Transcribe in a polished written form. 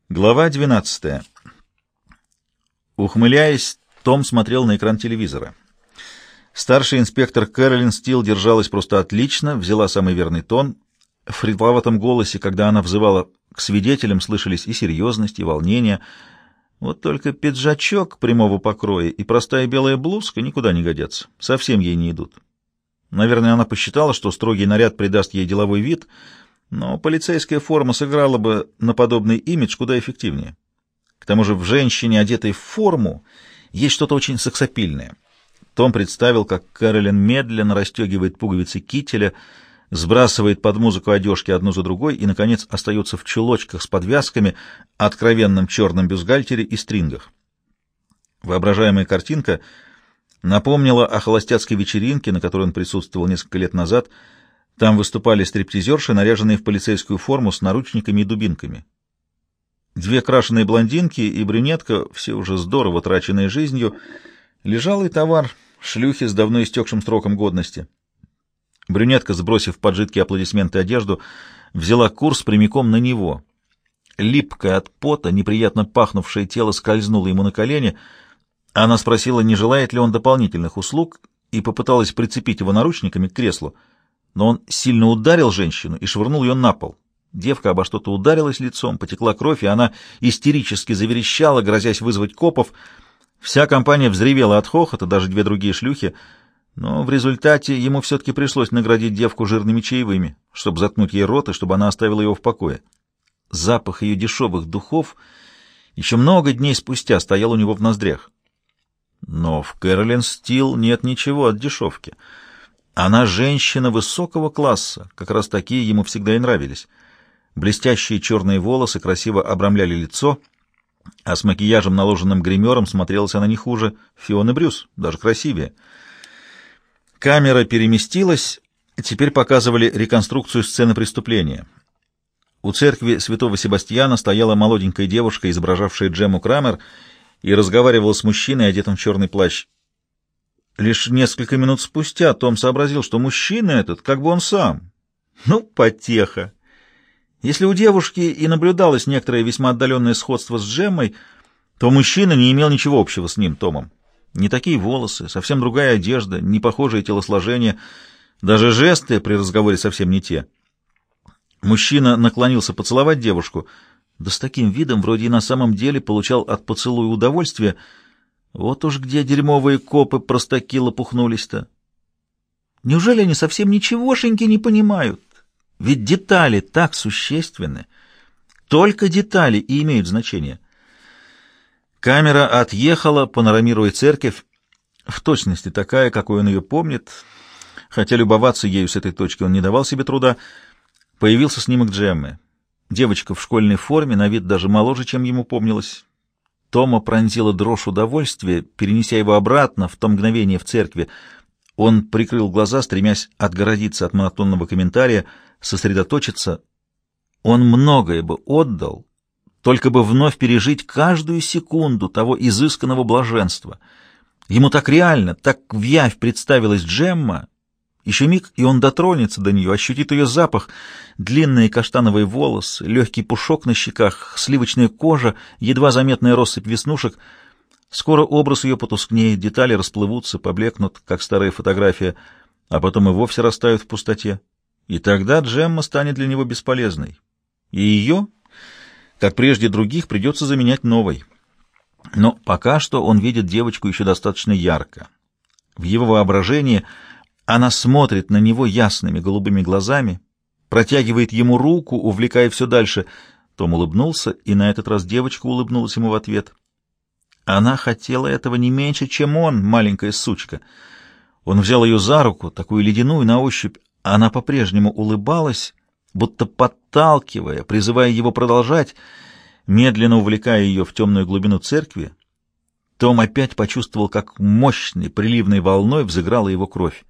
Глава 12. Ухмыляясь, Том смотрел на экран телевизора. Старший инспектор Кэролин Стил держалась просто отлично, взяла самый верный тон. В хрипловатом голосе, когда она взывала к свидетелям, слышались и серьезность, и волнение. Вот только пиджачок прямого покроя и простая белая блузка никуда не годятся, совсем ей не идут. Наверное, она посчитала, что строгий наряд придаст ей деловой вид, но полицейская форма сыграла бы на подобный имидж куда эффективнее. К тому же в женщине, одетой в форму, есть что-то очень сексапильное. Том представил, как Кэролин медленно расстегивает пуговицы кителя, сбрасывает под музыку одежки одну за другой и, наконец, остается в чулочках с подвязками, откровенном черном бюстгальтере и стрингах. Воображаемая картинка напомнила о холостяцкой вечеринке, на которой он присутствовал несколько лет назад. Там выступали стриптизерши, наряженные в полицейскую форму с наручниками и дубинками. Две крашеные блондинки и брюнетка, все уже здорово траченные жизнью, лежал и товар, шлюхи с давно истекшим сроком годности. Брюнетка, сбросив под жидкие аплодисменты одежду, взяла курс прямиком на него. Липкое от пота, неприятно пахнувшее тело скользнуло ему на колени. Она спросила, не желает ли он дополнительных услуг, и попыталась прицепить его наручниками к креслу. Но он сильно ударил женщину и швырнул ее на пол. Девка обо что-то ударилась лицом, потекла кровь, и она истерически заверещала, грозясь вызвать копов. Вся компания взревела от хохота, даже две другие шлюхи, но в результате ему все-таки пришлось наградить девку жирными чаевыми, чтобы заткнуть ей рот и чтобы она оставила его в покое. Запах ее дешевых духов еще много дней спустя стоял у него в ноздрях. Но в Кэролин Стил нет ничего от дешевки. Она женщина высокого класса, как раз такие ему всегда и нравились. Блестящие черные волосы красиво обрамляли лицо, а с макияжем, наложенным гримером, смотрелась она не хуже Фионы Брюс, даже красивее. Камера переместилась, теперь показывали реконструкцию сцены преступления. У церкви святого Себастьяна стояла молоденькая девушка, изображавшая Джемму Крамер, и разговаривала с мужчиной, одетым в черный плащ. Лишь несколько минут спустя Том сообразил, что мужчина этот, как бы он сам. Ну, потеха. Если у девушки и наблюдалось некоторое весьма отдаленное сходство с Джеммой, то мужчина не имел ничего общего с ним, Томом. Не такие волосы, совсем другая одежда, не похожее телосложение, даже жесты при разговоре совсем не те. Мужчина наклонился поцеловать девушку, да с таким видом вроде и на самом деле получал от поцелуя удовольствие. Вот уж где дерьмовые копы-простаки лопухнулись-то. Неужели они совсем ничегошеньки не понимают? Ведь детали так существенны. Только детали и имеют значение. Камера отъехала, панорамируя церковь, в точности такая, какой он ее помнит, хотя любоваться ею с этой точки он не давал себе труда. Появился снимок Джеммы. Девочка в школьной форме, на вид даже моложе, чем ему помнилось. Тома пронзила дрожь удовольствия, перенеся его обратно в то мгновение в церкви. Он прикрыл глаза, стремясь отгородиться от монотонного комментария, сосредоточиться. Он многое бы отдал, только бы вновь пережить каждую секунду того изысканного блаженства. Ему так реально, так вявь представилась Джемма. Еще миг, и он дотронется до нее, ощутит ее запах, длинные каштановые волосы, легкий пушок на щеках, сливочная кожа, едва заметная россыпь веснушек. Скоро образ ее потускнеет, детали расплывутся, поблекнут, как старая фотография, а потом и вовсе растают в пустоте. И тогда Джемма станет для него бесполезной. И ее, как прежде других, придется заменять новой. Но пока что он видит девочку еще достаточно ярко. В его воображении она смотрит на него ясными голубыми глазами, протягивает ему руку, увлекая все дальше. Том улыбнулся, и на этот раз девочка улыбнулась ему в ответ. Она хотела этого не меньше, чем он, маленькая сучка. Он взял ее за руку, такую ледяную на ощупь. Она по-прежнему улыбалась, будто подталкивая, призывая его продолжать, медленно увлекая ее в темную глубину церкви. Том опять почувствовал, как мощной приливной волной взыграла его кровь.